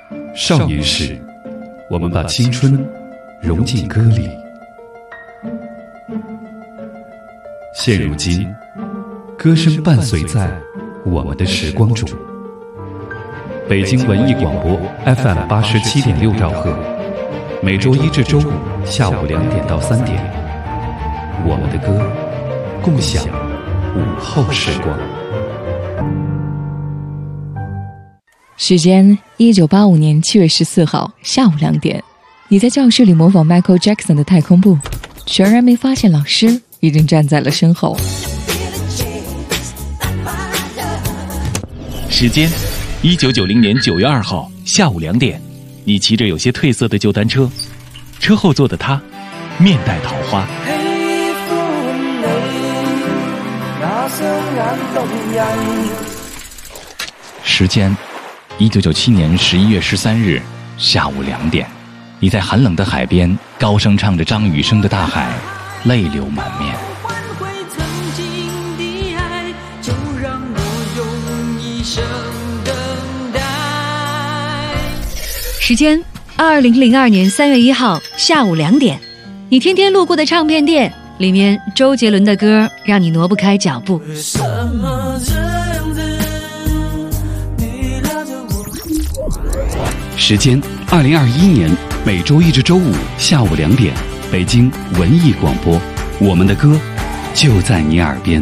少年时，我们把青春融进歌里。现如今，歌声伴随在我们的时光中。北京文艺广播 FM 87.6兆赫，每周一至周五下午2点到3点，我们的歌，共享午后时光。 时间1985年7月14号下午2点，你在教室里模仿 Michael Jackson 的太空步，全然没发现老师已经站在了身后。 时间1990年9月2号下午2點，你騎着有些褪色的舊單車，車後座的他面帶桃花。時間1997年11月13日下午2點，你在寒冷的海邊高聲唱着張雨生的大海，淚流滿面。 時間2002年3月1號下午2點，你天天路過的唱片店，裡面周杰倫的歌讓你挪不開腳步。 時間2021年每周一至周五下午2點，北京文藝廣播，我們的歌就在你耳邊。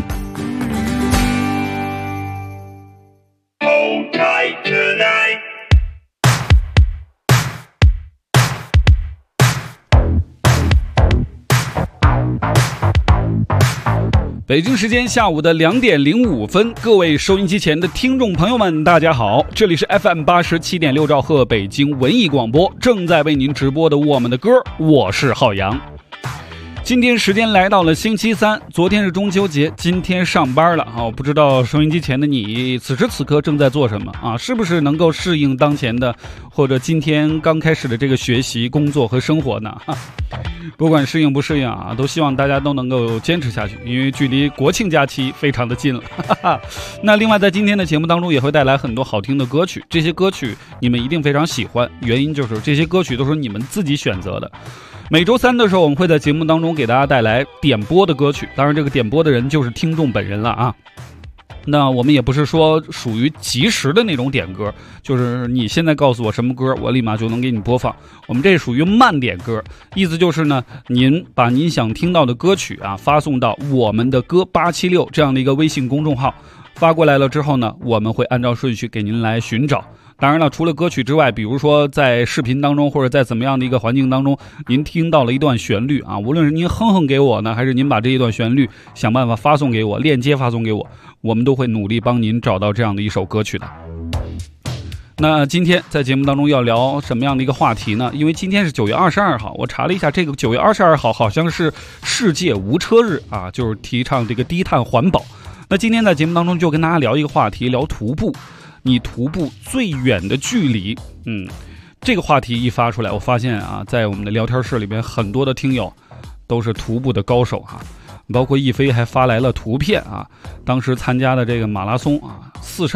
北京时间下午的2点05分，各位收音机前的听众朋友们，大家好，这里是 FM 87.6兆赫北京文艺广播，正在为您直播的我们的歌，我是浩洋。今天时间来到了星期三，昨天是中秋节，今天上班了啊！我不知道收音机前的你此时此刻正在做什么啊？是不是能够适应当前的或者今天刚开始的这个学习、工作和生活呢？不管适应不适应啊，都希望大家都能够坚持下去，因为距离国庆假期非常的近了。那另外在今天的节目当中也会带来很多好听的歌曲，这些歌曲你们一定非常喜欢，原因就是这些歌曲都是你们自己选择的。每周三的时候，我们会在节目当中给大家带来点播的歌曲，当然这个点播的人就是听众本人了啊。那我们也不是说属于即时的那种点歌，就是你现在告诉我什么歌，我立马就能给你播放。我们这属于慢点歌，意思就是呢，您把您想听到的歌曲啊发送到我们的歌876这样的一个微信公众号，发过来了之后呢，我们会按照顺序给您来寻找。当然了，除了歌曲之外，比如说在视频当中或者在怎么样的一个环境当中，您听到了一段旋律啊，无论是您哼哼给我呢，还是您把这一段旋律想办法发送给我，链接发送给我，我们都会努力帮您找到这样的一首歌曲的。那今天在节目当中要聊什么样的一个话题呢？因为今天是9月22号，我查了一下，这个9月22号好像是世界无车日啊，就是提倡这个低碳环保。那今天在节目当中就跟大家聊一个话题，聊徒步。你徒步最远的距离，这个话题一发出来，我发现啊，在我们的聊天室里边，很多的听友都是徒步的高手哈，包括一飞还发来了图片啊，当时参加的这个马拉松啊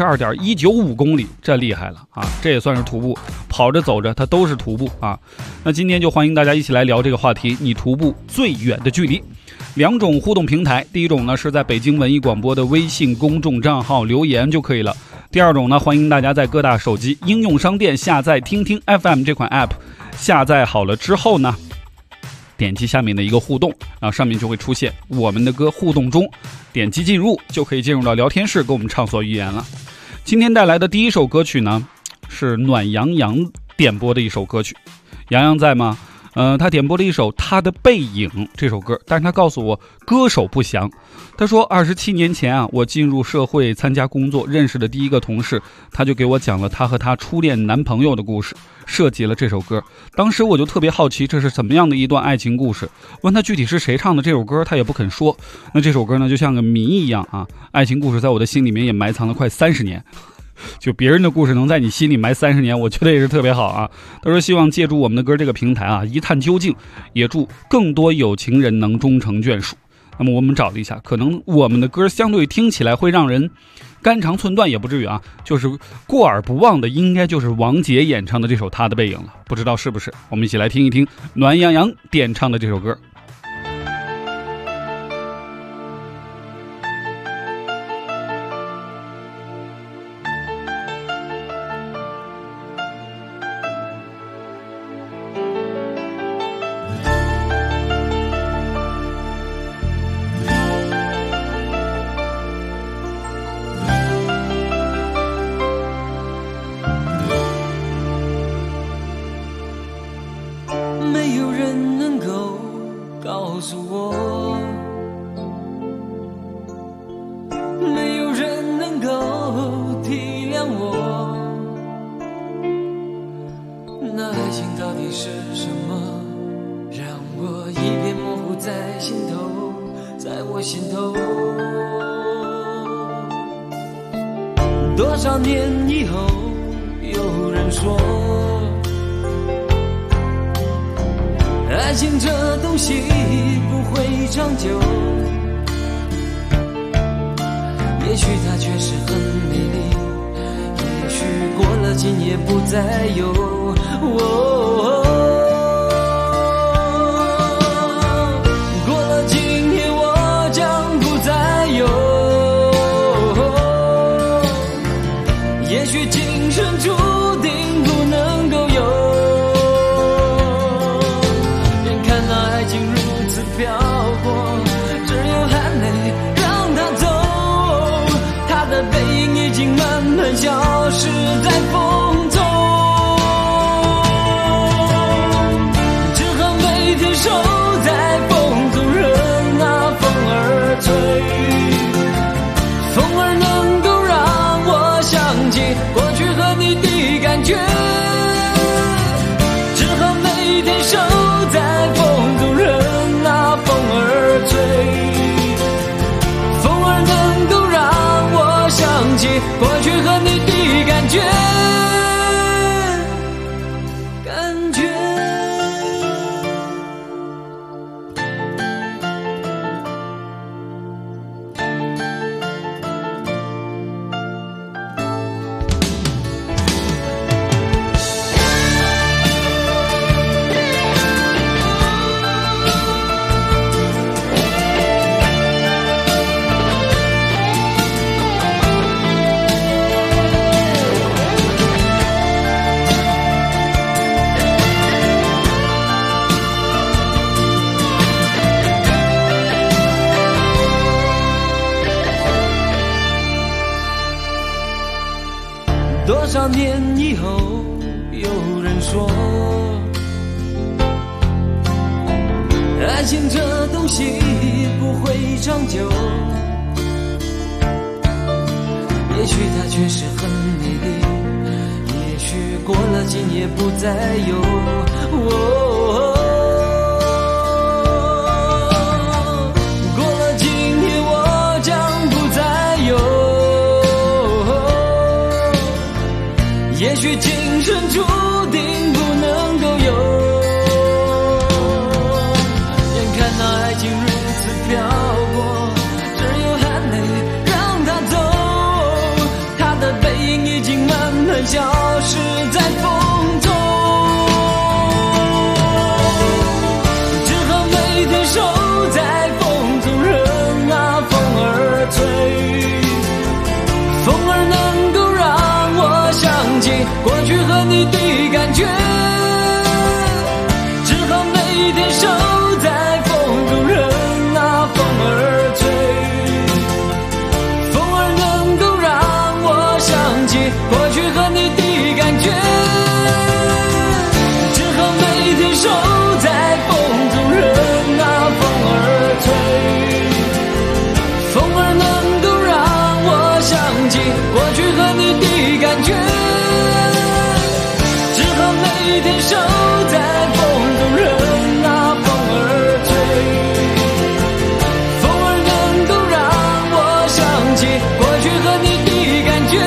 ，42.195公里，这厉害了啊，这也算是徒步，跑着走着它都是徒步啊。那今天就欢迎大家一起来聊这个话题，你徒步最远的距离。2种互动平台，第一种呢是在北京文艺广播的微信公众账号留言就可以了。第二种呢，欢迎大家在各大手机应用商店下载听听 FM 这款 app， 下载好了之后呢，点击下面的一个互动，然后上面就会出现我们的歌互动中，点击进入就可以进入到聊天室跟我们畅所欲言了。今天带来的第一首歌曲呢，是暖洋洋点播的一首歌曲。洋洋在吗？他点播了一首《他的背影》这首歌，但是他告诉我歌手不详。他说27年前啊，我进入社会参加工作，认识的第一个同事，他就给我讲了他和他初恋男朋友的故事，设计了这首歌。当时我就特别好奇这是怎么样的一段爱情故事，问他具体是谁唱的这首歌，他也不肯说。那这首歌呢，就像个谜一样啊，爱情故事在我的心里面也埋藏了快30年。就别人的故事能在你心里埋30年，我觉得也是特别好啊。他说希望借助我们的歌这个平台啊，一探究竟，也祝更多有情人能终成眷属。 那么我们找了一下，可能我们的歌相对听起来会让人肝肠寸断，也不至于啊，就是过耳不忘的，应该就是王杰演唱的这首《他的背影》了，不知道是不是？我们一起来听一听暖洋洋点唱的这首歌。 没有人能够告诉我，没有人能够体谅我，那爱情到底是什么，让我一片模糊在心头，在我心头。多少年以后，有人说爱情这东西不会长久，也许它确实很美丽，也许过了今夜不再有。过了今夜我将不再有，也许今生注定不能够有。飘过，只有含泪让它走，它的背影已经慢慢消失在风中，只好每天守在风中，任那风儿吹，风儿能够让我想起过去和你的感觉，只好每天守在风中，任那风儿吹，风儿能够让我想起过去和你的感觉。多少年以后，有人说爱情这东西不会长久，也许它确实很美丽，也许过了今夜不再有。过了今夜我将不再有，也许今生注定不能够有。眼看那爱情如此飘过，只有含泪让它走，它的背影已经慢慢消失在风中，只好每天守在风中，任那风儿吹，风儿能够让我想起过去和你的感觉，只好每天守在风中，任那风儿吹，风儿能够让我想起过去和你的感觉，只好每天守在风中，任那风儿吹，风儿能够让我想起过去和你的感觉，只好每天守在风中，任那风儿吹，风儿能够让我想起过去和你的感觉。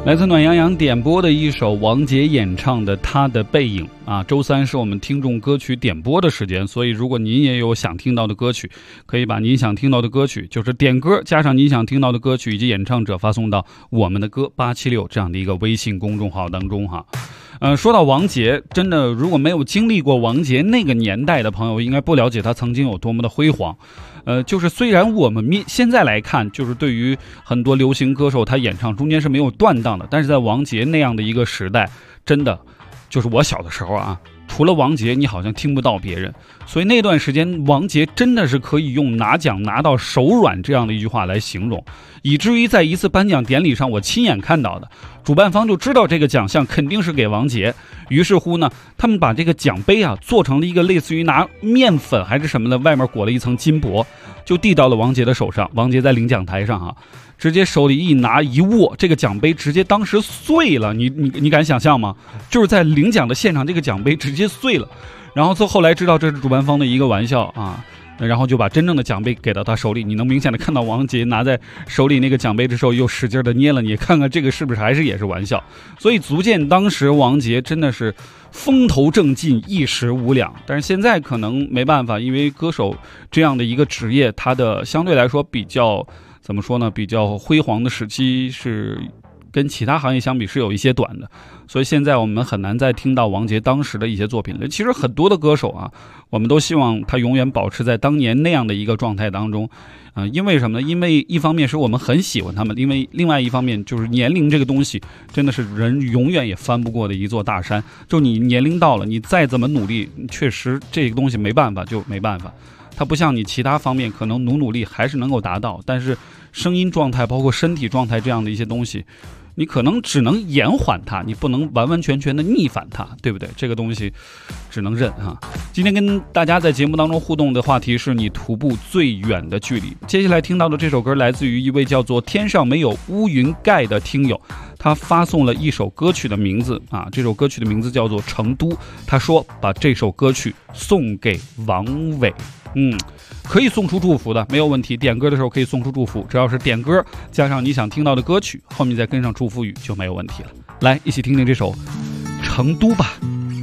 来自暖洋洋点播的一首王杰演唱的《他的背影》啊，周三是我们听众歌曲点播的时间，所以如果您也有想听到的歌曲，可以把您想听到的歌曲，就是点歌加上您想听到的歌曲以及演唱者发送到我们的歌876这样的一个微信公众号当中哈。说到王杰，真的如果没有经历过王杰那个年代的朋友，应该不了解他曾经有多么的辉煌。就是虽然我们现在来看，就是对于很多流行歌手他演唱中间是没有断档的，但是在王杰那样的一个时代，真的就是我小的时候啊，除了王杰你好像听不到别人，所以那段时间王杰真的是可以用拿奖拿到手软这样的一句话来形容，以至于在一次颁奖典礼上我亲眼看到的，主办方就知道这个奖项肯定是给王杰，于是乎呢他们把这个奖杯啊做成了一个类似于拿面粉还是什么的，外面裹了一层金箔，就递到了王杰的手上。王杰在领奖台上啊，直接手里一拿一握，这个奖杯直接当时碎了，你敢想象吗？就是在领奖的现场，这个奖杯直接碎了。然后后来知道这是主办方的一个玩笑啊，然后就把真正的奖杯给到他手里。你能明显的看到王杰拿在手里那个奖杯的时候又使劲的捏了捏，看看这个是不是还是也是玩笑。所以足见当时王杰真的是风头正劲，一时无两。但是现在可能没办法，因为歌手这样的一个职业，它的相对来说比较怎么说呢，比较辉煌的时期是跟其他行业相比是有一些短的，所以现在我们很难再听到王杰当时的一些作品了。其实很多的歌手啊，我们都希望他永远保持在当年那样的一个状态当中，因为什么呢？因为一方面是我们很喜欢他们，因为另外一方面就是年龄这个东西真的是人永远也翻不过的一座大山。就你年龄到了，你再怎么努力，确实这个东西没办法就没办法。它不像你其他方面可能努力还是能够达到，但是声音状态包括身体状态这样的一些东西，你可能只能延缓它，你不能完完全全的逆反它，对不对？这个东西只能认哈。今天跟大家在节目当中互动的话题是你徒步最远的距离。接下来听到的这首歌来自于一位叫做天上没有乌云盖的听友，他发送了一首歌曲的名字啊，这首歌曲的名字叫做成都。他说把这首歌曲送给王伟。可以送出祝福的，没有问题。点歌的时候可以送出祝福，只要是点歌加上你想听到的歌曲，后面再跟上祝福语就没有问题了。来，一起听听这首《成都》吧。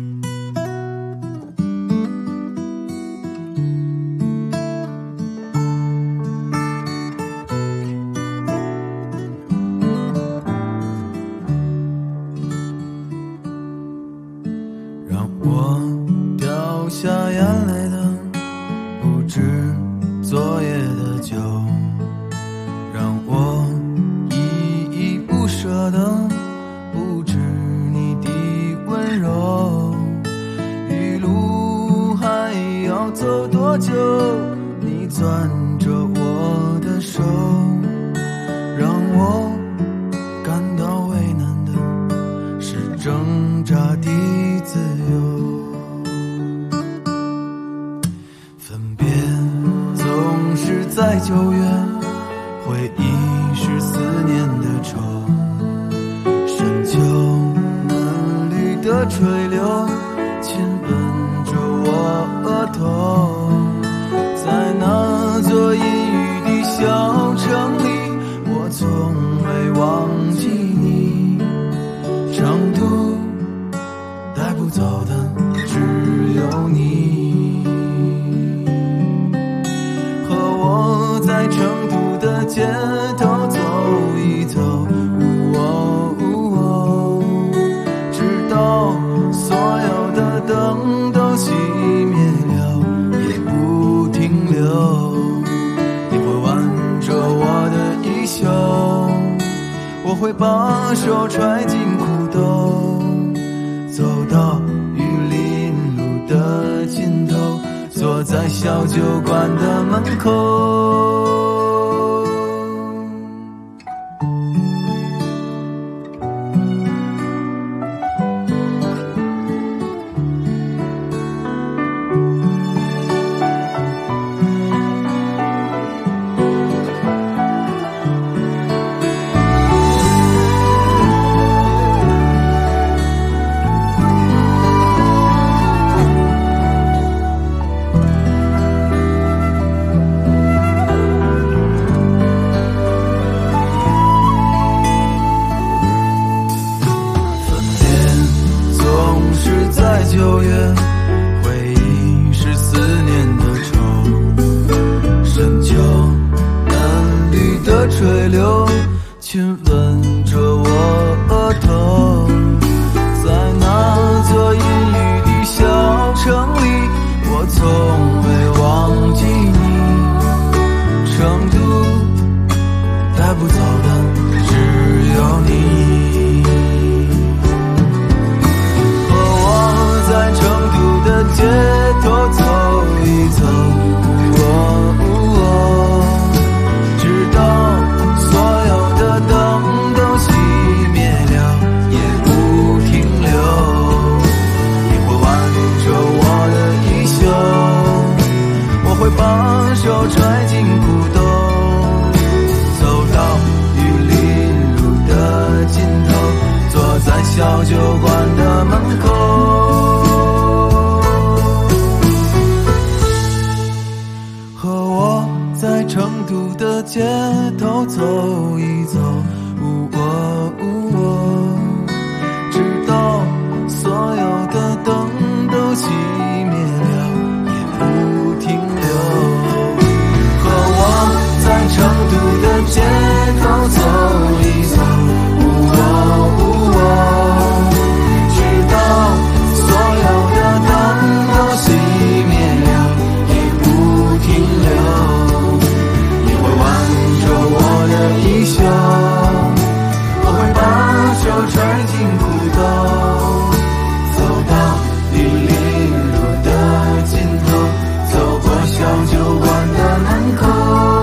让我掉下眼泪的不止昨夜的酒，让我依依不舍的不止你的温柔。余路还要走多久？你攥着我的手，让我感到为难的是挣扎的自由。在9月，回忆是思念的愁，深秋嫩绿的垂柳亲吻着我额头，在那座阴雨的小城里，我从未忘记你。成都带不走的只有你，在成都的街头走一走，直到所有的灯都熄灭了也不停留。你会挽着我的衣袖，我会把手揣进裤兜，走到玉林路的尽头，坐在小酒馆的门口。 9月，回忆是思念的愁，深秋嫩绿的垂柳亲吻着我额头，在那座阴雨的小城里，我从未忘记你。成都带不走的只有你，和我在成都的街头走一走，直到所有的灯都熄灭了也不停留。你会挽着我的衣袖，我会把手揣进裤兜，走到玉林路的尽头，坐在小酒馆的门口，和我在成都的街头走一走，直到所有的灯都熄灭了也不停留。和我在成都的街头走一走，直到所有的灯都熄灭了也不停留。你会挽着我的衣袖，我会把手揣进裤兜，走到玉林路的尽头，走过小酒馆的门口。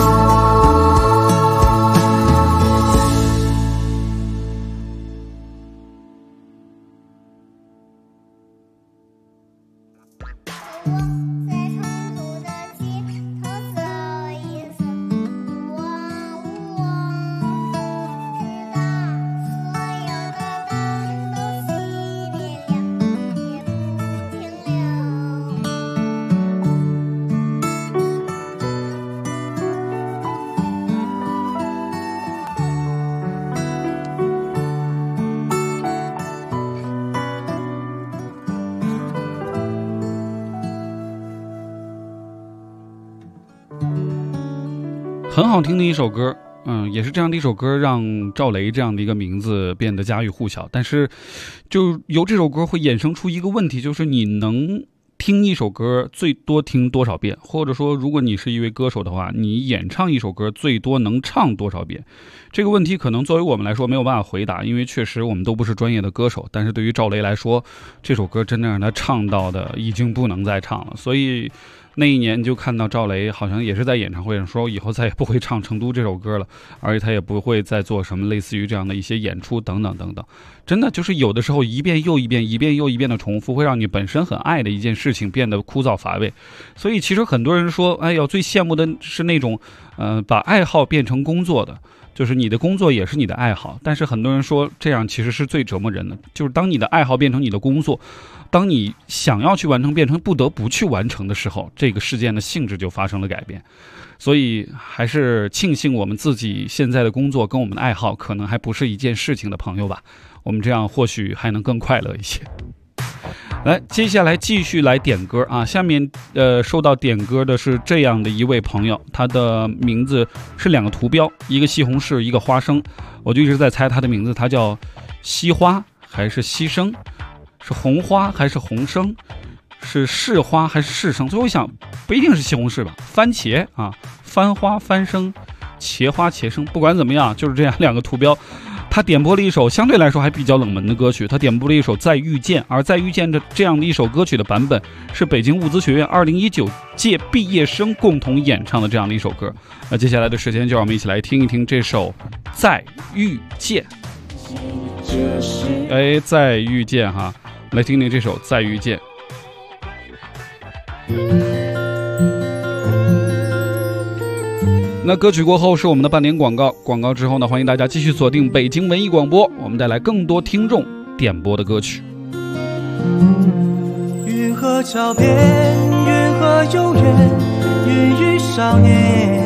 很好听的一首歌，也是这样的一首歌让赵雷这样的一个名字变得家喻户晓。但是就由这首歌会衍生出一个问题，就是你能听一首歌最多听多少遍，或者说如果你是一位歌手的话，你演唱一首歌最多能唱多少遍。这个问题可能作为我们来说没有办法回答，因为确实我们都不是专业的歌手。但是对于赵雷来说，这首歌真的让他唱到的已经不能再唱了。所以那一年就看到赵雷好像也是在演唱会上说以后再也不会唱《成都》这首歌了，而且他也不会再做什么类似于这样的一些演出等等等等。真的就是有的时候一遍又一遍一遍又一遍的重复，会让你本身很爱的一件事情变得枯燥乏味。所以其实很多人说，哎呦，最羡慕的是那种把爱好变成工作的，就是你的工作也是你的爱好。但是很多人说这样其实是最折磨人的，就是当你的爱好变成你的工作，当你想要去完成变成不得不去完成的时候，这个事件的性质就发生了改变。所以还是庆幸我们自己现在的工作跟我们的爱好可能还不是一件事情的朋友吧，我们这样或许还能更快乐一些。来，接下来继续来点歌啊！下面收到点歌的是这样的一位朋友，他的名字是两个图标，一个西红柿，一个花生，我就一直在猜他的名字，他叫西花还是西生，是红花还是红生，是柿花还是柿生？所以我想不一定是西红柿吧，番茄啊，番花番生，茄花茄生，不管怎么样，就是这样两个图标。他点播了一首相对来说还比较冷门的歌曲，他点播了一首《再遇见》，而《再遇见》这样的一首歌曲的版本是北京物资学院2019届毕业生共同演唱的这样的一首歌。那接下来的时间就让我们一起来听一听这首《再遇见》。哎，再遇见哈，来听听这首《再遇见》。那歌曲过后是我们的半点广告，广告之后呢，欢迎大家继续锁定北京文艺广播，我们带来更多听众点播的歌曲。 运河桥边，运河悠远，云雨少年，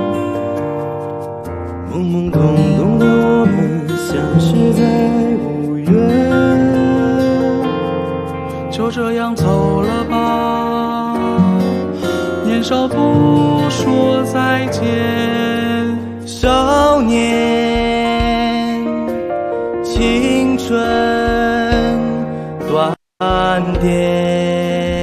懵懵懂懂的我们相识在5月， 就这样走了吧，年少不说再见。少年青春短点，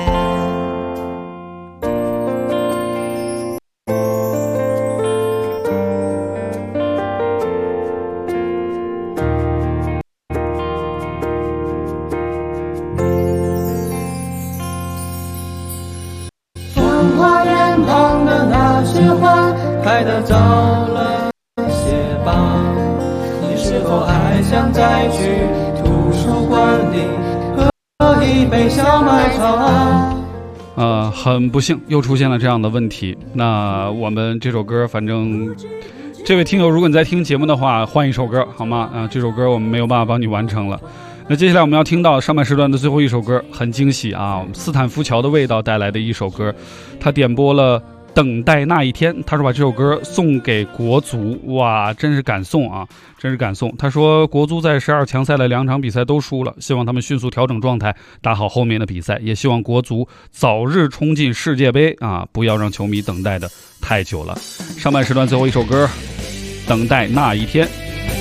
从花园旁的那些花开得早了些吧，你是否还想再去图书馆里喝一杯小麦茶？ 很不幸又出现了这样的问题。那我们这首歌，反正这位听友，如果你在听节目的话，换一首歌好吗？这首歌我们没有办法帮你完成了。那接下来我们要听到上半时段的最后一首歌，很惊喜啊！我们斯坦福桥的味道带来的一首歌，他点播了等待那一天，他说把这首歌送给国足。哇，真是感送啊，真是感送。他说国足在12强赛的2场比赛都输了，希望他们迅速调整状态，打好后面的比赛，也希望国足早日冲进世界杯啊，不要让球迷等待的太久了。上半时段最后一首歌，等待那一天。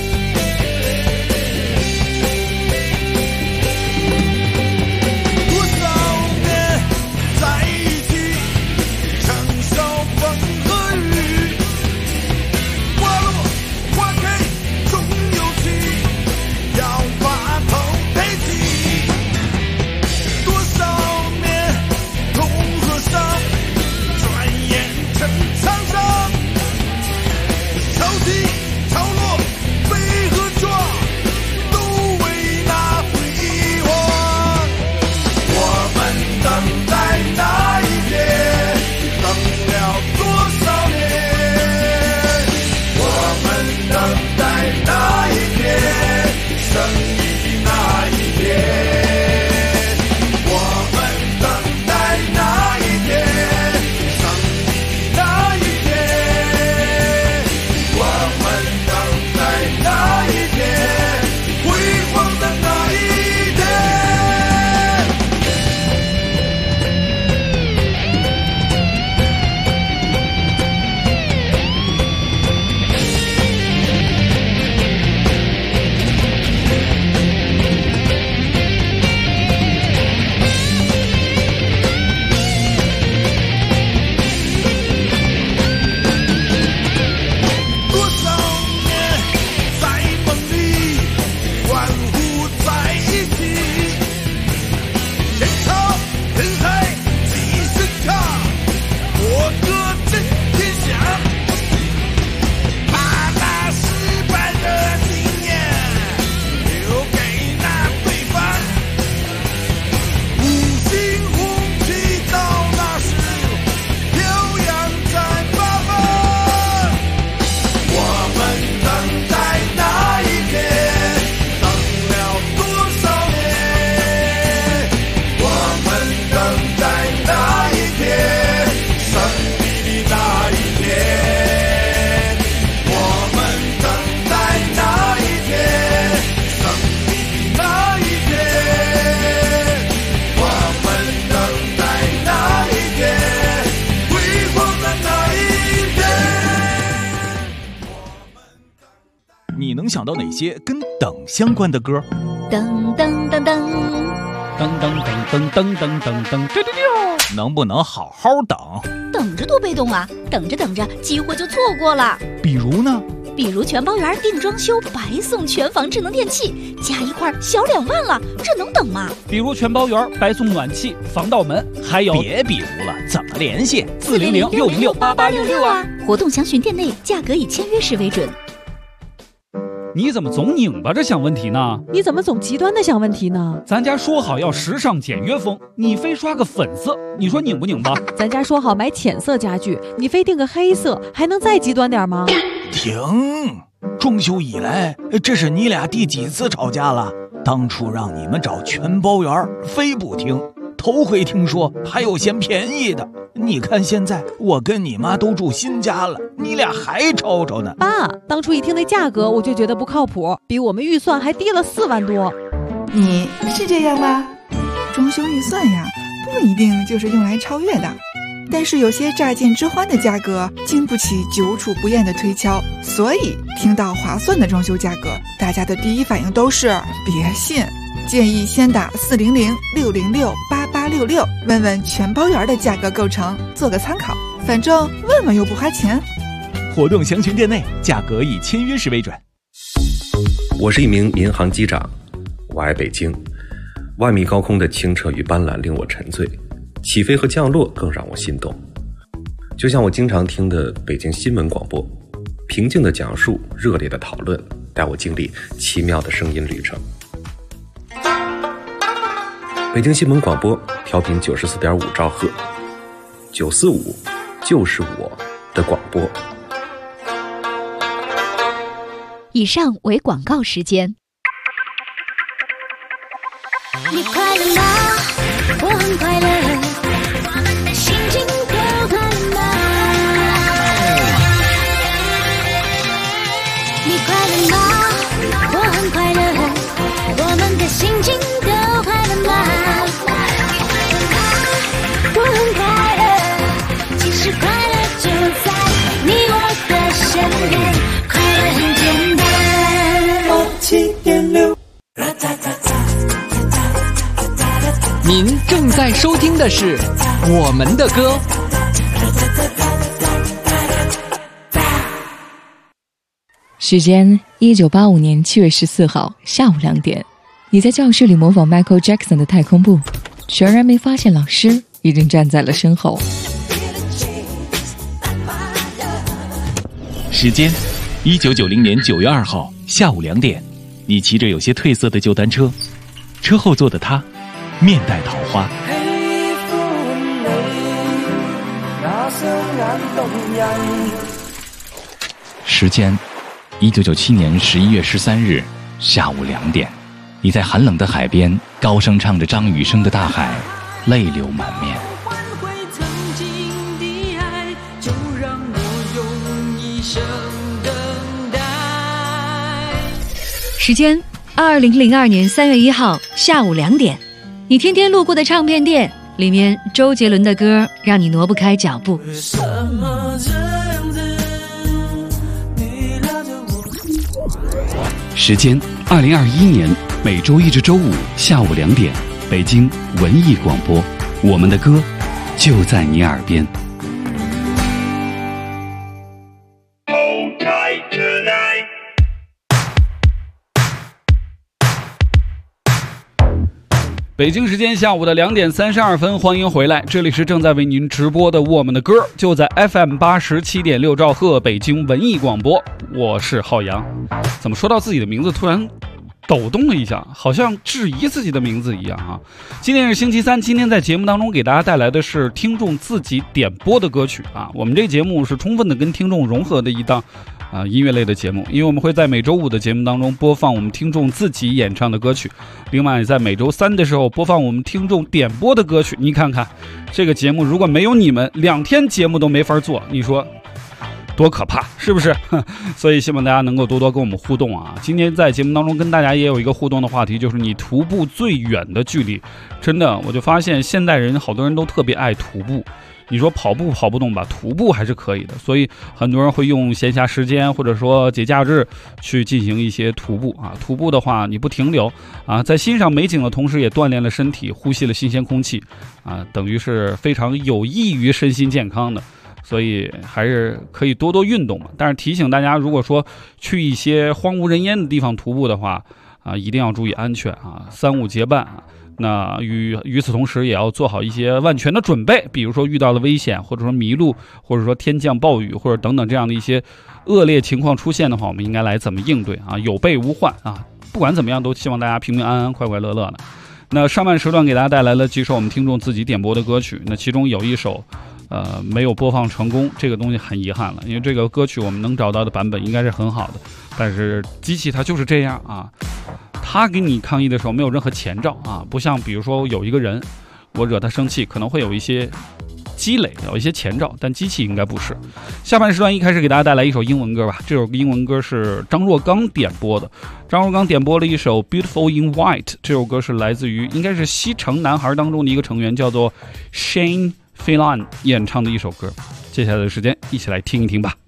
你能想到哪些跟等相关的歌？ 噔噔噔噔噔噔噔噔噔噔噔噔， 能不能好好等？ 等着多被动啊！等着等着，机会就错过了。 比如呢？ 比如全包园定装修白送全房智能电器，加一块小2万了，这能等吗？ 比如全包园白送暖气、防盗门，还有别比如了，怎么联系 ？400-606-8866啊！活动详询店内，价格以签约时为准。 你怎么总拧巴着想问题呢？ 你怎么总极端的想问题呢？ 咱家说好要时尚简约风，你非刷个粉色，你说拧不拧巴？ 咱家说好买浅色家具，你非定个黑色，还能再极端点吗？ 停！装修以来，这是你俩第几次吵架了？当初让你们找全包园，非不听。头回听说还有嫌便宜的，你看现在我跟你妈都住新家了，你俩还吵吵呢。 爸，当初一听那价格我就觉得不靠谱，比我们预算还低了4万多。 你是这样吗？ 装修预算呀，不一定就是用来超越的。但是有些乍见之欢的价格经不起久处不厌的推敲，所以听到划算的装修价格，大家的第一反应都是别信。建议先打400-606-8866，问问全包圆的价格构成，做个参考。反正问问又不花钱。 活动详情店内，价格以签约时为准。 我是一名民航机长，我爱北京。万米高空的清澈与斑斓令我沉醉，起飞和降落更让我心动。就像我经常听的北京新闻广播，平静的讲述，热烈的讨论，带我经历奇妙的声音旅程。北京新闻广播调频94.5兆赫，945就是我的广播。 以上为广告时间。 你快乐吗？我很快乐，我们的心情都快乐吗？你快乐吗？我很快乐，我们的心情都快乐吗？我很快乐，其实快乐就在你我的身边，快乐很简单。7.6。 您正在收听的是我们的歌。 时间1985年7月14号下午2点，你在教室里模仿 Michael Jackson 的太空步，全然没发现老师已经站在了身后。 时间1990年9月2号下午2点，你骑着有些褪色的旧单车，车后座的他面带桃花。时间1997年11月13日下午2点，你在寒冷的海边高声唱着张雨生的《大海》，泪流满面。 时间2002年3月1号下午2点，你天天路过的唱片店，里面周杰伦的歌让你挪不开脚步。 时间2021年每周一至周五下午2点，北京文艺广播，我们的歌就在你耳边。北京时间下午的2点32分，欢迎回来，这里是正在为您直播的我们的歌，就在 FM 87.6兆赫北京文艺广播，我是浩洋。怎么说到自己的名字突然抖动了一下，好像质疑自己的名字一样啊！今天是星期三，今天在节目当中给大家带来的是听众自己点播的歌曲啊。我们这节目是充分的跟听众融合的一档音乐类的节目，因为我们会在每周五的节目当中播放我们听众自己演唱的歌曲，另外在每周三的时候播放我们听众点播的歌曲。你看看这个节目如果没有你们，2天节目都没法做，你说多可怕，是不是？所以希望大家能够多多跟我们互动啊！今天在节目当中跟大家也有一个互动的话题，就是你徒步最远的距离。真的，我就发现现代人好多人都特别爱徒步。你说跑步跑不动吧，徒步还是可以的，所以很多人会用闲暇时间或者说节假日去进行一些徒步啊。徒步的话，你不停留啊，在欣赏美景的同时，也锻炼了身体，呼吸了新鲜空气啊，等于是非常有益于身心健康的。所以还是可以多多运动嘛。但是提醒大家，如果说去一些荒无人烟的地方徒步的话啊，一定要注意安全啊，3-5结伴啊。那与此同时也要做好一些万全的准备，比如说遇到了危险，或者说迷路，或者说天降暴雨，或者等等这样的一些恶劣情况出现的话，我们应该来怎么应对啊？有备无患啊！不管怎么样，都希望大家平平安安、快快乐乐的。那上半时段给大家带来了几首我们听众自己点播的歌曲，那其中有一首没有播放成功，这个东西很遗憾了，因为这个歌曲我们能找到的版本应该是很好的，但是机器它就是这样啊，他给你抗议的时候没有任何前兆啊，不像比如说有一个人我惹他生气，可能会有一些积累，有一些前兆，但机器应该不是。下半时段一开始给大家带来一首英文歌吧，这首英文歌是张若刚点播的。张若刚点播了一首 Beautiful in White， 这首歌是来自于应该是西城男孩当中的一个成员，叫做 Shane Phelan 演唱的一首歌。接下来的时间一起来听一听吧。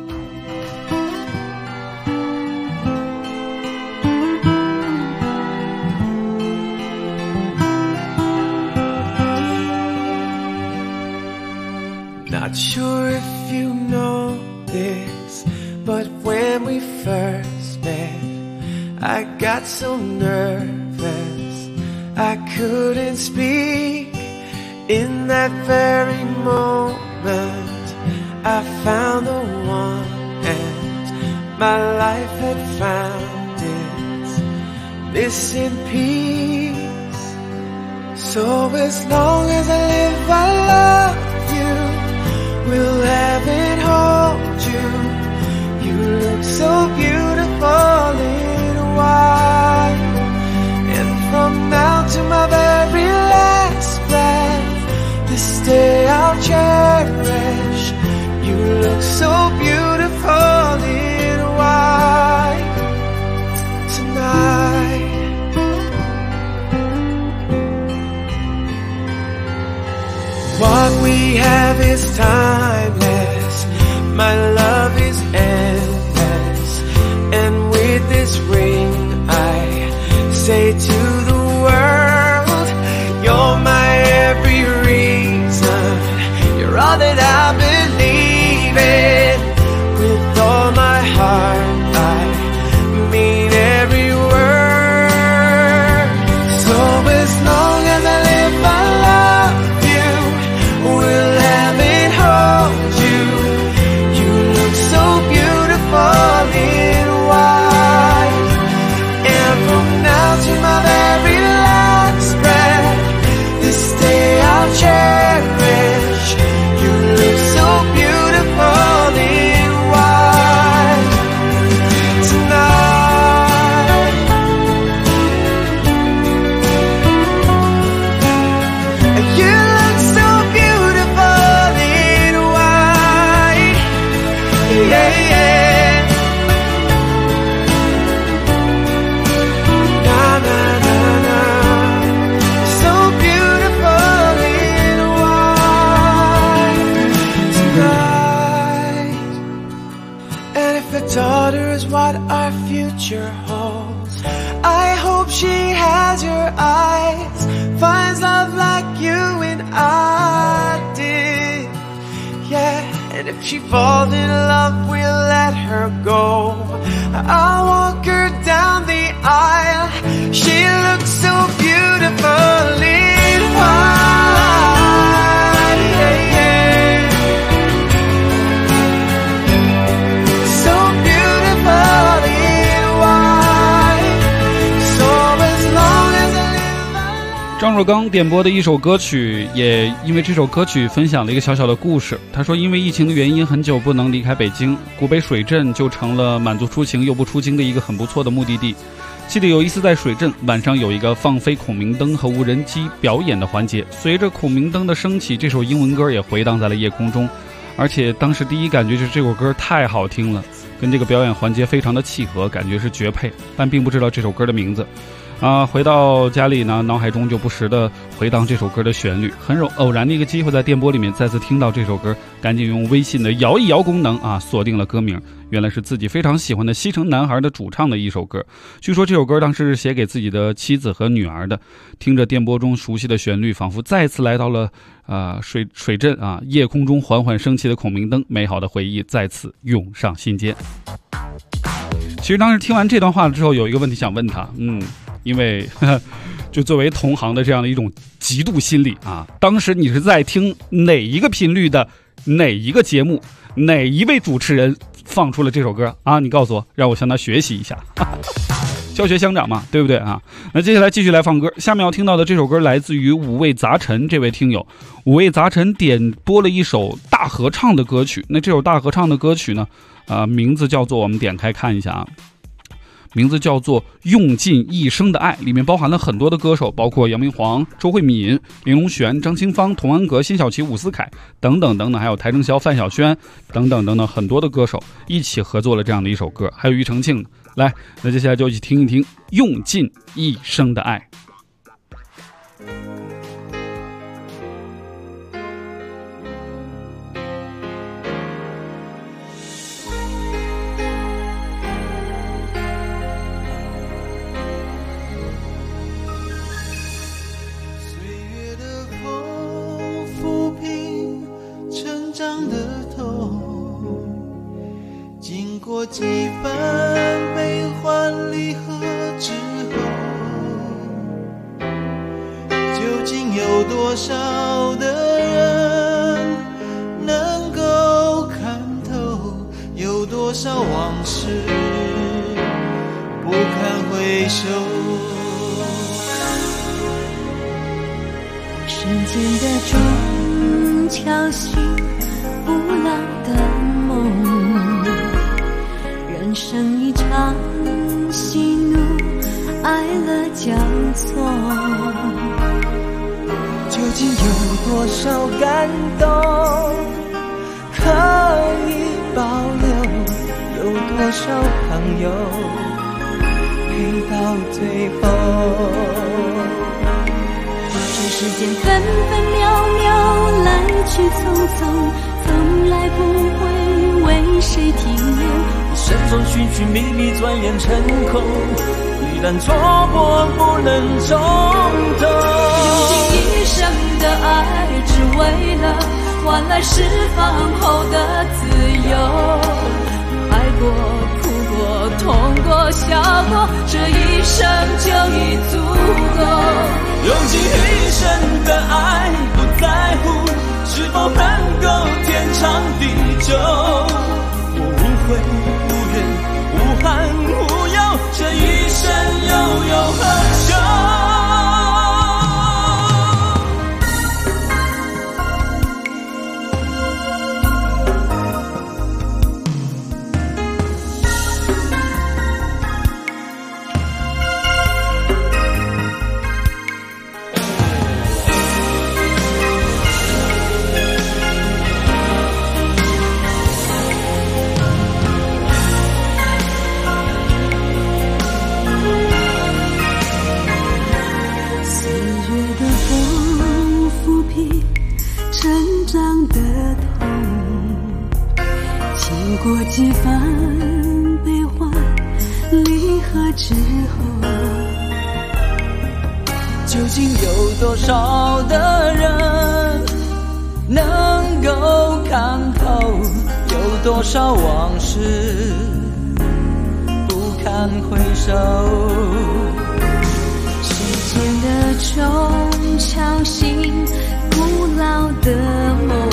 Not sure if you know this, but when we first met, I got so nervous I couldn't speak. In that very moment, I found the one, and my life had found its missing piece. So as long as I live, I love you, will heaven hold you. You look so beautiful in white, and from now to my very last breath, this day I'll cherish. You look so beautiful in white tonight. What we have is timeless, my love is endless, and with this ring I say to the world, you're my every reason, you're all that I believe in. With all my heart I mean every word. So as long as I live I love you, will heaven hold you. You look so beautiful in white, and from now to my very last breath, this day I'll cherish. You look so beautiful in white tonight. You look so beautiful in white, yeah, yeah. Na na na na, so beautiful in white tonight. And if a daughter is what our future holds, I hope she has your eyes, finds love like you and I did, yeah. And if she falls in love, we'll let her go. I'll walk her down the aisle. She looks so beautiful in white, yeah, yeah. So beautiful in white. So as long as I live. 张若刚点播的一首歌曲，也因为这首歌曲分享了一个小小的故事。他说，因为疫情的原因，很久不能离开北京，古北水镇就成了满足出行又不出京的一个很不错的目的地。记得有一次在水镇，晚上有一个放飞孔明灯和无人机表演的环节，随着孔明灯的升起，这首英文歌也回荡在了夜空中。而且当时第一感觉就是这首歌太好听了，跟这个表演环节非常的契合，感觉是绝配，但并不知道这首歌的名字。回到家里呢，脑海中就不时的回荡这首歌的旋律。很偶然的一个机会，在电波里面再次听到这首歌，赶紧用微信的摇一摇功能锁定了歌名，原来是自己非常喜欢的西城男孩的主唱的一首歌。据说这首歌当时是写给自己的妻子和女儿的。听着电波中熟悉的旋律，仿佛再次来到了水镇夜空中缓缓升起的孔明灯，美好的回忆再次涌上心间。其实当时听完这段话之后，有一个问题想问他，因为就作为同行的这样的一种嫉妒心理当时你是在听哪一个频率的哪一个节目，哪一位主持人放出了这首歌你告诉我，让我向他学习一下。教学相长嘛，对不对那接下来继续来放歌，下面要听到的这首歌来自于五味杂陈这位听友。五味杂陈点播了一首大合唱的歌曲，那这首大合唱的歌曲呢名字叫做，我们点开看一下名字叫做《用尽一生的爱》，里面包含了很多的歌手，包括杨明煌、周慧敏、林隆璇、张清芳、童安格、辛晓琪、伍思凯等等等等，还有邰正宵、范晓萱等等等等很多的歌手一起合作了这样的一首歌，还有庾澄庆。来，那接下来就一起听一听《用尽一生的爱》。 几番悲欢离合之后，究竟有多少的人能够看透？有多少往事不堪回首？ 时间的钟敲醒古老的梦，人生一场喜怒哀乐交错， 究竟有多少感动可以保留？有多少朋友陪到最后？ 这世间分分秒秒来去匆匆，从来不会为谁停留。 身中寻寻觅觅，转眼成空，一旦错过不能从头。 用尽一生的爱，只为了换来释放后的自由。爱过、哭过、痛过、笑过，这一生就已足够。 用尽一生的爱，不在乎是否能够天长地久。我无悔无怨无憾无忧，这一生又有何求？ 过几番悲欢离合之后， 究竟有多少的人能够看透？有多少往事不堪回首？ 时间的钟敲醒古老的梦，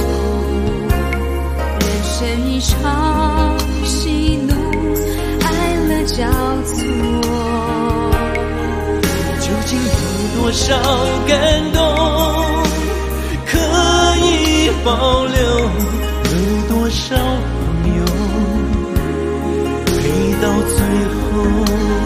人生一场喜怒哀乐交错， 究竟有多少感动可以保留？有多少朋友陪到最后？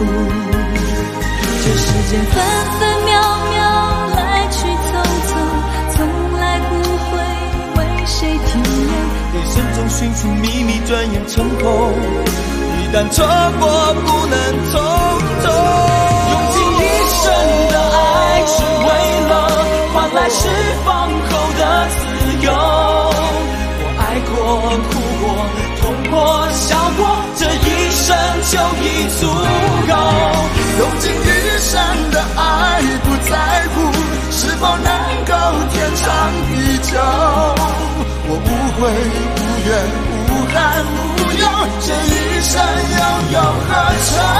这世间分分秒秒来去匆匆，从来不会为谁停留。 人生中寻寻觅觅，转眼成空，一旦错过不能从头。用尽一生的爱，只为了换来释放后的自由。我爱过哭过痛过笑过，这一生就已足够。 用尽一生的爱，不在乎是否能够天长地久。我无悔无怨无憾无忧，这一生又有何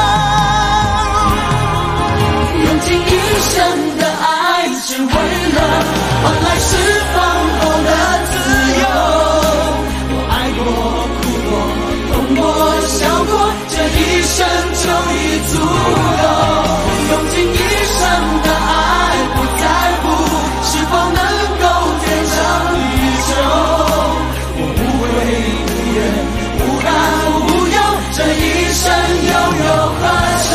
求？ 用尽一生的爱，只为了换来释放后的自由。我爱过哭过痛过笑过，这一生就已足够。用尽一生的爱，不在乎是否能够天长地久。我无悔无怨无憾无忧，这一生又有何求？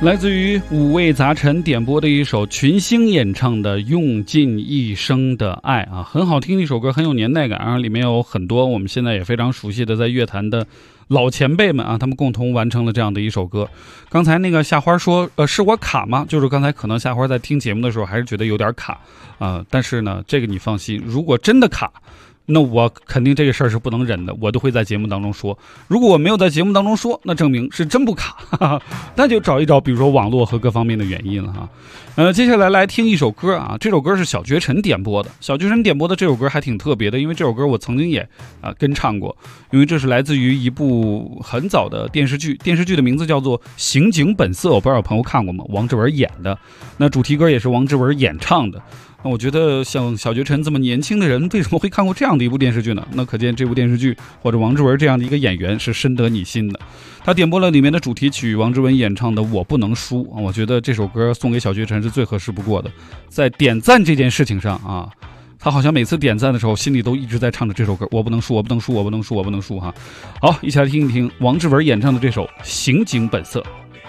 来自于五味杂陈点播的一首群星演唱的《用尽一生的爱》啊，很好听的一首歌，很有年代感啊，里面有很多我们现在也非常熟悉的在乐坛的老前辈们啊，他们共同完成了这样的一首歌。刚才那个夏花说是我卡吗？就是刚才可能夏花在听节目的时候还是觉得有点卡但是呢这个你放心，如果真的卡，那我肯定这个事儿是不能忍的，我都会在节目当中说。如果我没有在节目当中说，那证明是真不卡，那就找一找比如说网络和各方面的原因了哈。接下来来听一首歌啊，这首歌是小绝尘点播的。小绝尘点播的这首歌还挺特别的，因为这首歌我曾经也跟唱过，因为这是来自于一部很早的电视剧的名字叫做《刑警本色》，我不知道有朋友看过吗？王志文演的，那主题歌也是王志文演唱的。那我觉得像小绝尘这么年轻的人，为什么会看过这样的一部电视剧呢？那可见这部电视剧或者王志文这样的一个演员是深得你心的。他点播了里面的主题曲，王志文演唱的《我不能输》我觉得这首歌送给小绝尘是最合适不过的。在点赞这件事情上啊，他好像每次点赞的时候心里都一直在唱着这首歌，我不能输，我不能输，我不能输，我不能输哈。好，一起来听一听王志文演唱的这首《刑警本色》。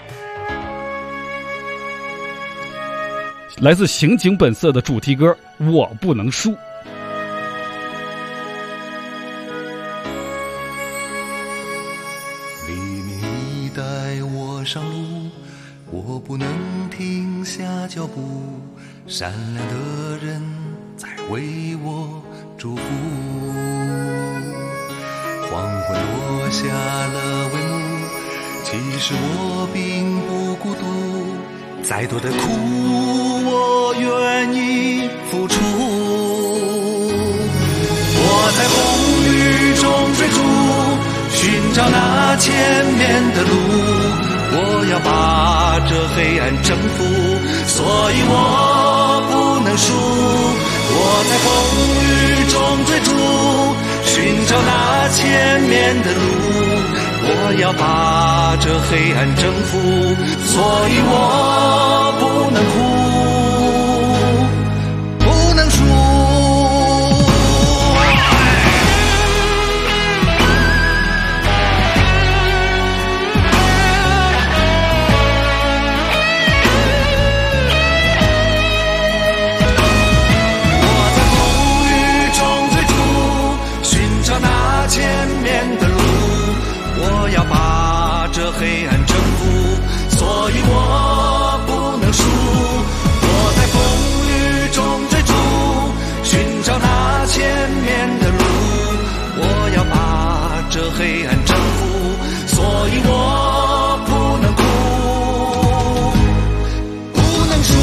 来自《刑警本色》的主题歌《我不能输》。 黎明已带我上路，我不能停下脚步，善良的人在为我祝福。黄昏落下了帷幕，其实我并不孤独，再多的苦我愿意付出。我在风雨中追逐，寻找那前面的路，我要把这黑暗征服，所以我不能输。我在风雨中追逐，寻找那前面的路，我要把这黑暗征服，所以我不能哭，不能输。我在风雨中追逐，寻找那前面的路，我要把这黑暗征服，所以我不能输。我在风雨中追逐，寻找那前面的路，我要把这黑暗征服，所以我不能哭，不能输。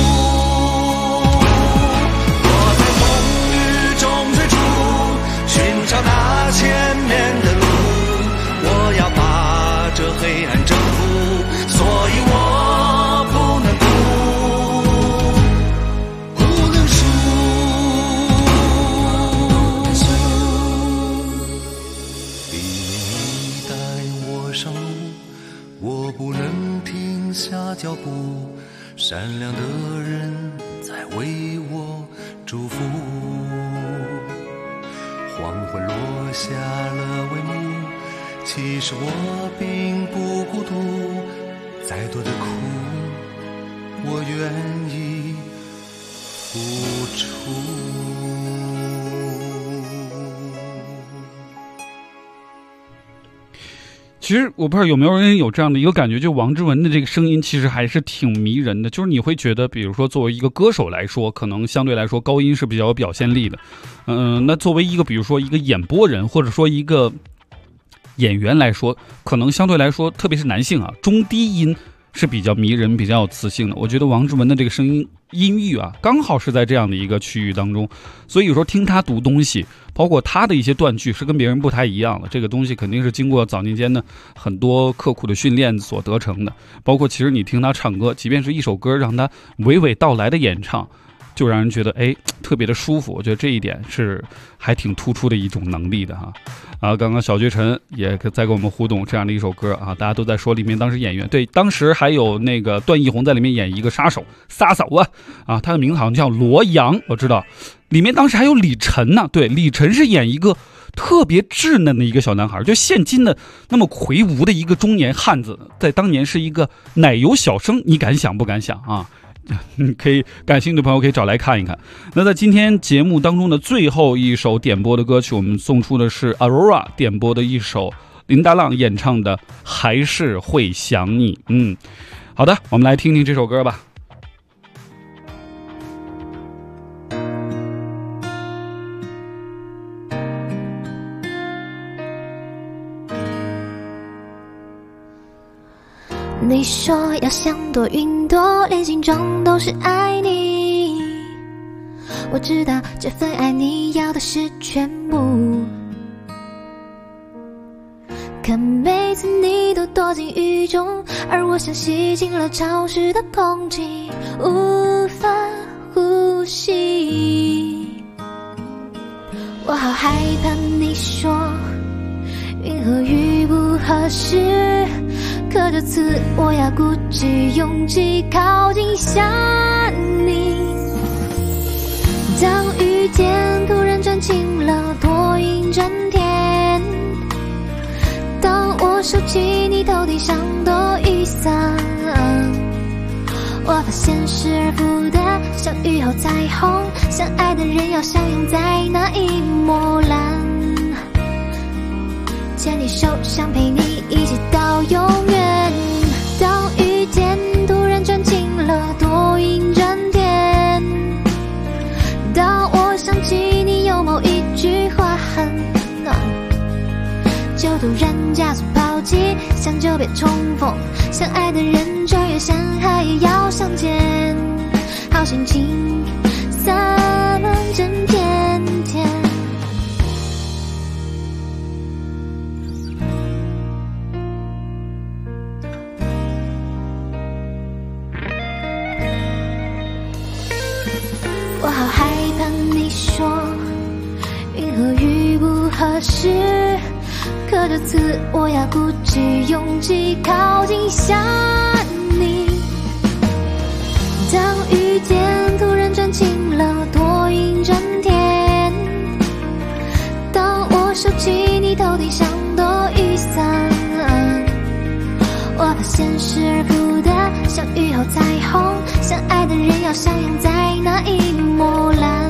我在风雨中追逐，寻找那前面的路，我要把这黑暗征服，所以我不能哭，不能输。黎明已带我上路，我不能停下脚步，善良的人在为我祝福。黄昏落下了帷幕，其实我并不孤独，再多的苦我愿意付出。 其实我不知道有没有人有这样的一个感觉，就王志文的这个声音其实还是挺迷人的，就是你会觉得比如说作为一个歌手来说，可能相对来说高音是比较有表现力的，那作为一个比如说一个演播人或者说一个演员来说，可能相对来说特别是男性中低音是比较迷人比较有磁性的。我觉得王志文的这个声音音域刚好是在这样的一个区域当中，所以有时候听他读东西，包括他的一些断句是跟别人不太一样的，这个东西肯定是经过早年间的很多刻苦的训练所得成的。包括其实你听他唱歌，即便是一首歌让他娓娓道来的演唱，就让人觉得特别的舒服。我觉得这一点是还挺突出的一种能力的刚刚小绝尘也在跟我们互动这样的一首歌大家都在说里面当时演员，对，当时还有那个段奕宏在里面演一个杀手撒手他的名字好像叫罗阳，我知道里面当时还有李晨呢，对，李晨是演一个特别稚嫩的一个小男孩，就现今的那么魁梧的一个中年汉子，在当年是一个奶油小生，你敢想不敢想啊？可以感兴趣的朋友可以找来看一看。那在今天节目当中的最后一首点播的歌曲，我们送出的是 Aurora 点播的一首林达浪演唱的《还是会想你》。好的，我们来听听这首歌吧。 你说要想多云朵，连心中都是爱你。我知道这份爱你要的是全部，可每次你都躲进雨中，而我像吸进了潮湿的空气，无法呼吸。我好害怕你说云和雨不合适，可这次我要鼓起勇气靠近想你。当雨点突然转晴了，多云转天，当我收起你头顶上的雨伞，我发现失而复得，像雨后彩虹，相爱的人要相拥在那一抹蓝，牵你手想陪你一起到永远。当雨点突然转晴了，多云转天，当我想起你有某一句话很暖，就突然加速抛弃，想就别重逢，相爱的人穿越山海也要相见，好心情洒满整片天。我好害怕你说云和雨不合适，可这次我要鼓起勇气靠近想你。当雨点突然转晴了，多云转天，当我收起你头顶上的雨伞，我发现失而复得，像雨后彩虹，相爱的人要相拥在那一抹蓝，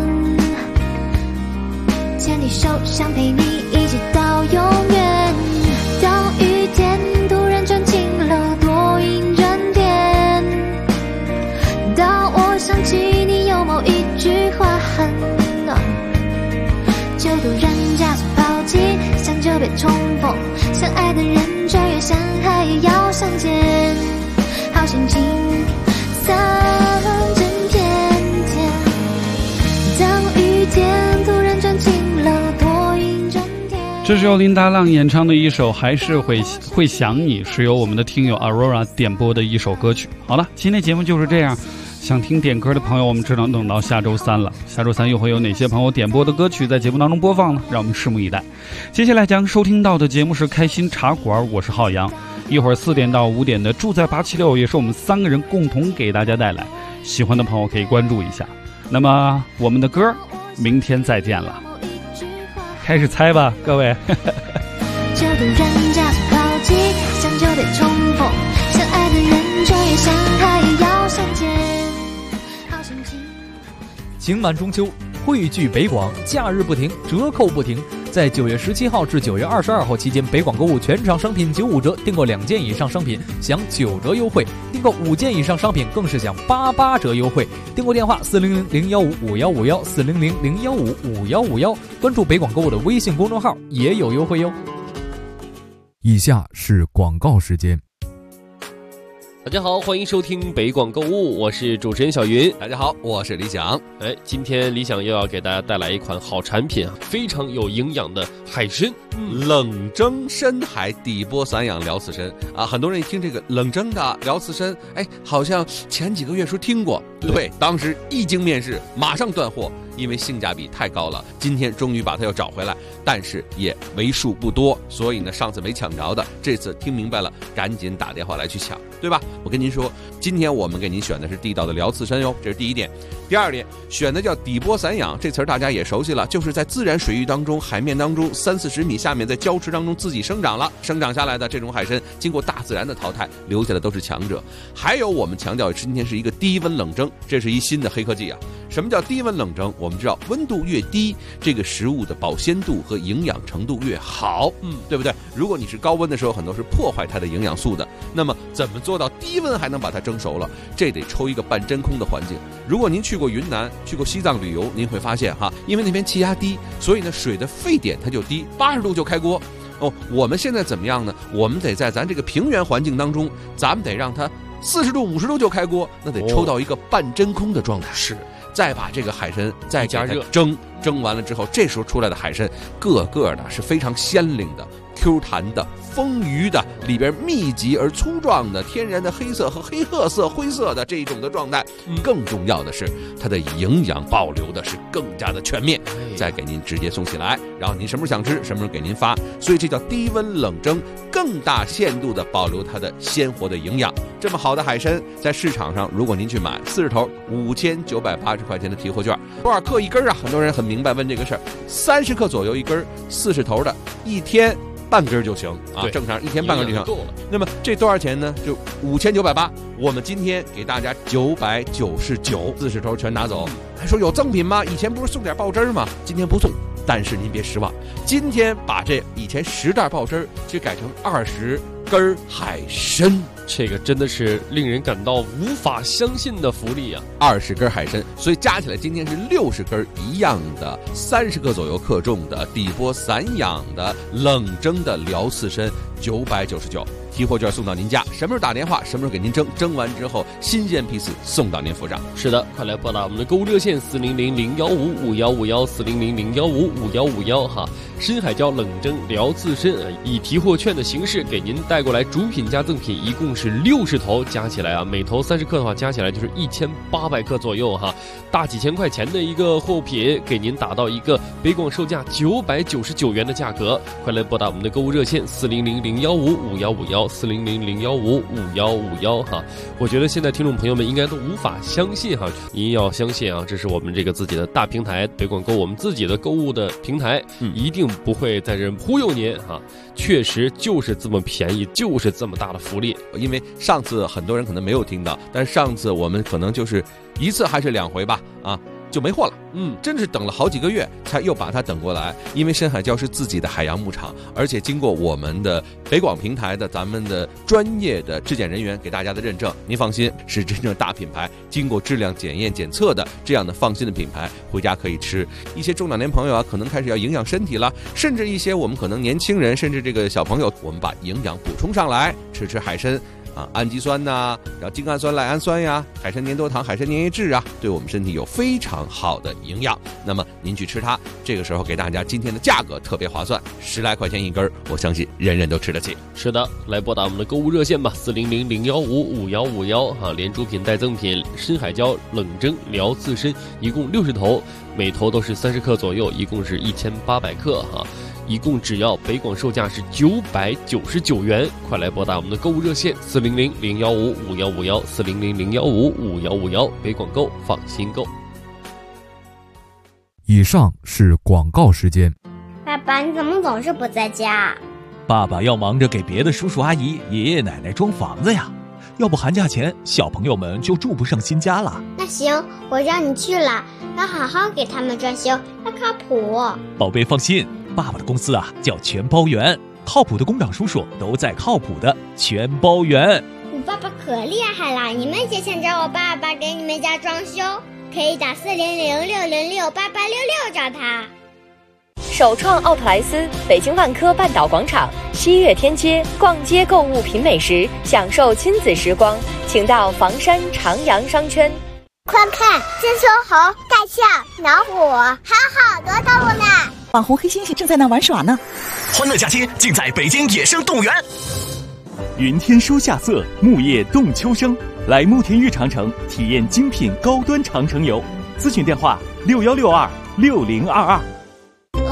牵你手想陪你一起到永远。当雨点突然转晴了，多云转天，当我想起你有某一句话很暖，就突然加速抛弃，想就别重逢，相爱的人穿越山海也要相见，好心情洒满整片天。当雨点突然转晴了，多云转天。 这是由林达浪演唱的一首《还是会想你》，是由我们的听友 Aurora 点播的一首歌曲。好了，今天节目就是这样。想听点歌的朋友，我们只能等到下周三了。下周三又会有哪些朋友点播的歌曲在节目当中播放呢？让我们拭目以待。接下来将收听到的节目是开心茶馆，我是浩洋。一会儿4点到5点的住在876也是我们3个人共同给大家带来，喜欢的朋友可以关注一下。那么我们的歌明天再见了，开始猜吧各位。 就突然加速抛弃，想就别重逢，相爱的人穿越山海也要相见，好心情。 情满中秋，汇聚北广，假日不停，折扣不停。在9月17号至9月22号期间，北广购物全场商品95折，订购2件以上商品享9折优惠，订购5件以上商品更是享88折优惠。订购电话400-015-5151 400-015-5151，关注北广购物的微信公众号也有优惠哟。 以下是广告时间。 大家好，欢迎收听北广购物，我是主持人小云。 大家好，我是李想。 今天李想又要给大家带来一款好产品啊，非常有营养的海参， 冷蒸深海底波散养辽刺参啊，很多人一听这个冷蒸的辽刺参，好像前几个月时候听过，对，当时一经面世，马上断货，因为性价比太高了。今天终于把它又找回来，但是也为数不多，所以呢，上次没抢着的，这次听明白了，赶紧打电话来去抢。 对吧？我跟您说，今天我们给您选的是地道的辽刺参哟，这是第一点。第二点，选的叫底波散养，这词儿大家也熟悉了，就是在自然水域当中、海面当中30-40米下面，在礁池当中自己生长下来的这种海参，经过大自然的淘汰，留下的都是强者。还有我们强调今天是一个低温冷蒸，这是一新的黑科技啊。什么叫低温冷蒸？我们知道温度越低，这个食物的保鲜度和营养程度越好，对不对？如果你是高温的时候，很多是破坏它的营养素的。那么怎么做到低温还能把它蒸熟了？这得抽一个半真空的环境。如果您去过云南、去过西藏旅游，您会发现哈，因为那边气压低，所以呢水的沸点它就低，80度就开锅。我们现在怎么样呢？我们得在咱这个平原环境当中，咱们得让它40度、50度就开锅，那得抽到一个半真空的状态。是，再把这个海参再加热蒸完了之后，这时候出来的海参个个的是非常鲜灵的、Q 弹的、丰腴的，里边密集而粗壮的天然的黑色和黑褐色、灰色的这一种的状态。更重要的是，它的营养保留的是更加的全面，再给您直接送起来，然后您什么时候想吃，什么时候给您发。所以这叫低温冷蒸，更大限度的保留它的鲜活的营养。这么好的海参，在市场上，如果您去买40头5980块钱的提货券，多少克一根啊？很多人很明白问这个事儿，30克左右一根，40头的，一天半根就行啊，正常一天半根就行。那么这多少钱呢？就5980，我们今天给大家999，40头全拿走。还说有赠品吗？以前不是送点爆汁吗？今天不送，但是您别失望，今天把这以前10袋爆汁就改成20根海参。 这个真的是令人感到无法相信的福利啊 ！20根海参，所以加起来今天是60根一样的，30克左右克重的底波散养的冷蒸的辽刺参，999，提货券送到您家。什么时候打电话，什么时候给您蒸完之后新鲜批次送到您府上。 是的，快来拨打我们的购物热线400-015-5151，400-015-5151哈。深海椒冷蒸辽刺参以提货券的形式给您带过来，主品加赠品一共是60头，加起来啊，每头30克的话，加起来就是1800克左右哈，大几千块钱的一个货品，给您打到一个北广售价999元的价格。快来拨打我们的购物热线400-015-5151，400-015-5151哈。我觉得现在听众朋友们应该都无法相信哈，您要相信啊，这是我们这个自己的大平台北广购，我们自己的购物的平台，一定不会在这忽悠您哈，确实就是这么便宜，就是这么大的福利。 因为上次很多人可能没有听到，但是上次我们可能就是1次还是2回吧啊，就没货了。真是等了好几个月才又把它等过来。因为深海礁是自己的海洋牧场，而且经过我们的北广平台的咱们的专业的质检人员给大家的认证，您放心，是真正大品牌，经过质量检验检测的这样的放心的品牌，回家可以吃。一些中老年朋友啊，可能开始要营养身体了，甚至一些我们可能年轻人，甚至这个小朋友，我们把营养补充上来，吃海参啊，氨基酸呐，然后精氨酸、赖氨酸呀，海参粘多糖、海参粘液质啊，对我们身体有非常好的营养。那么您去吃它，这个时候给大家今天的价格特别划算，10来块钱一根，我相信人人都吃得起。 是的，来拨打我们的购物热线吧，400-015-5151哈，连主品带赠品，深海礁冷蒸辽刺参一共60头，每头都是30克左右，一共是1800克哈。一共只要北广售价是999元，快来拨打我们的购物热线400-015-5151，400-015-5151，北广购，放心购。 以上是广告时间。 爸爸，你怎么总是不在家？ 爸爸要忙着给别的叔叔阿姨、爷爷奶奶装房子呀，要不寒假前小朋友们就住不上新家了。 那行，我让你去了，要好好给他们装修，要靠谱。 宝贝放心，爸爸的公司啊叫全包圆，靠谱的工长叔叔都在靠谱的全包圆。 你爸爸可厉害了，你们也想找我爸爸给你们家装修，可以打400-606-8866找他。 首创奥特莱斯，北京万科半岛广场西岳天街，逛街购物品美食，享受亲子时光，请到房山长阳商圈。 快看，金丝猴、大象、老虎，还有好多动物呢。 网红黑猩猩正在那玩耍呢。 欢乐假期尽在北京野生动物园。 云天书夏色，木叶动秋生，来慕田峪长城体验精品高端长城游。咨询电话：61626022。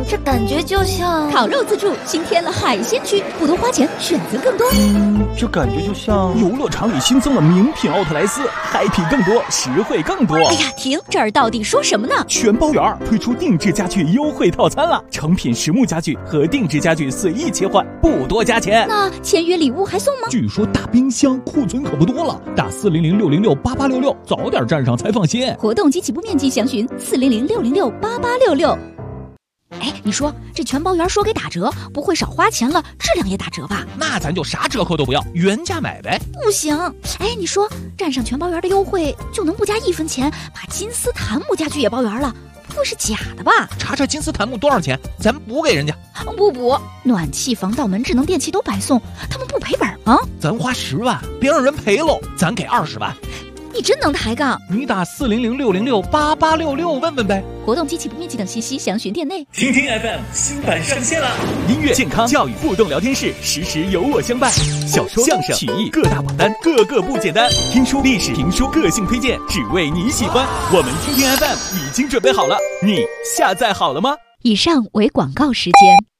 这感觉就像烤肉自助新添了海鲜区，不多花钱，选择更多。 这感觉就像游乐场里新增了名品奥特莱斯，happy更多，实惠更多。 哎呀，停！这儿到底说什么呢？ 全包圆推出定制家具优惠套餐了，成品实木家具和定制家具随意切换，不多加钱。 那签约礼物还送吗？ 据说大冰箱库存可不多了，打400-606-8866，早点站上才放心。 活动及起步面积详询400-606-8866。 哎，你说这全包圆说给打折，不会少花钱了，质量也打折吧？ 那咱就啥折扣都不要，原价买呗。 不行，哎，你说站上全包圆的优惠就能不加1分钱，把金丝檀木家具也包圆了，不会是假的吧？ 查查金丝檀木多少钱，咱补给人家。 不补，暖气、防盗门、智能电器都白送，他们不赔本吗？ 咱花10万，别让人赔喽，咱给20万。 你真能抬杠！ 你打400-606-8866问问呗。 活动及起步面积等信息详询店内。 听听 FM 新版上线了， 音乐、健康、教育互动聊天室，时时有我相伴。小说、相声、曲艺各大榜单，个个不简单。听书、历史、评书，个性推荐，只为你喜欢。我们听听 FM 已经准备好了，你下载好了吗？ 以上为广告时间。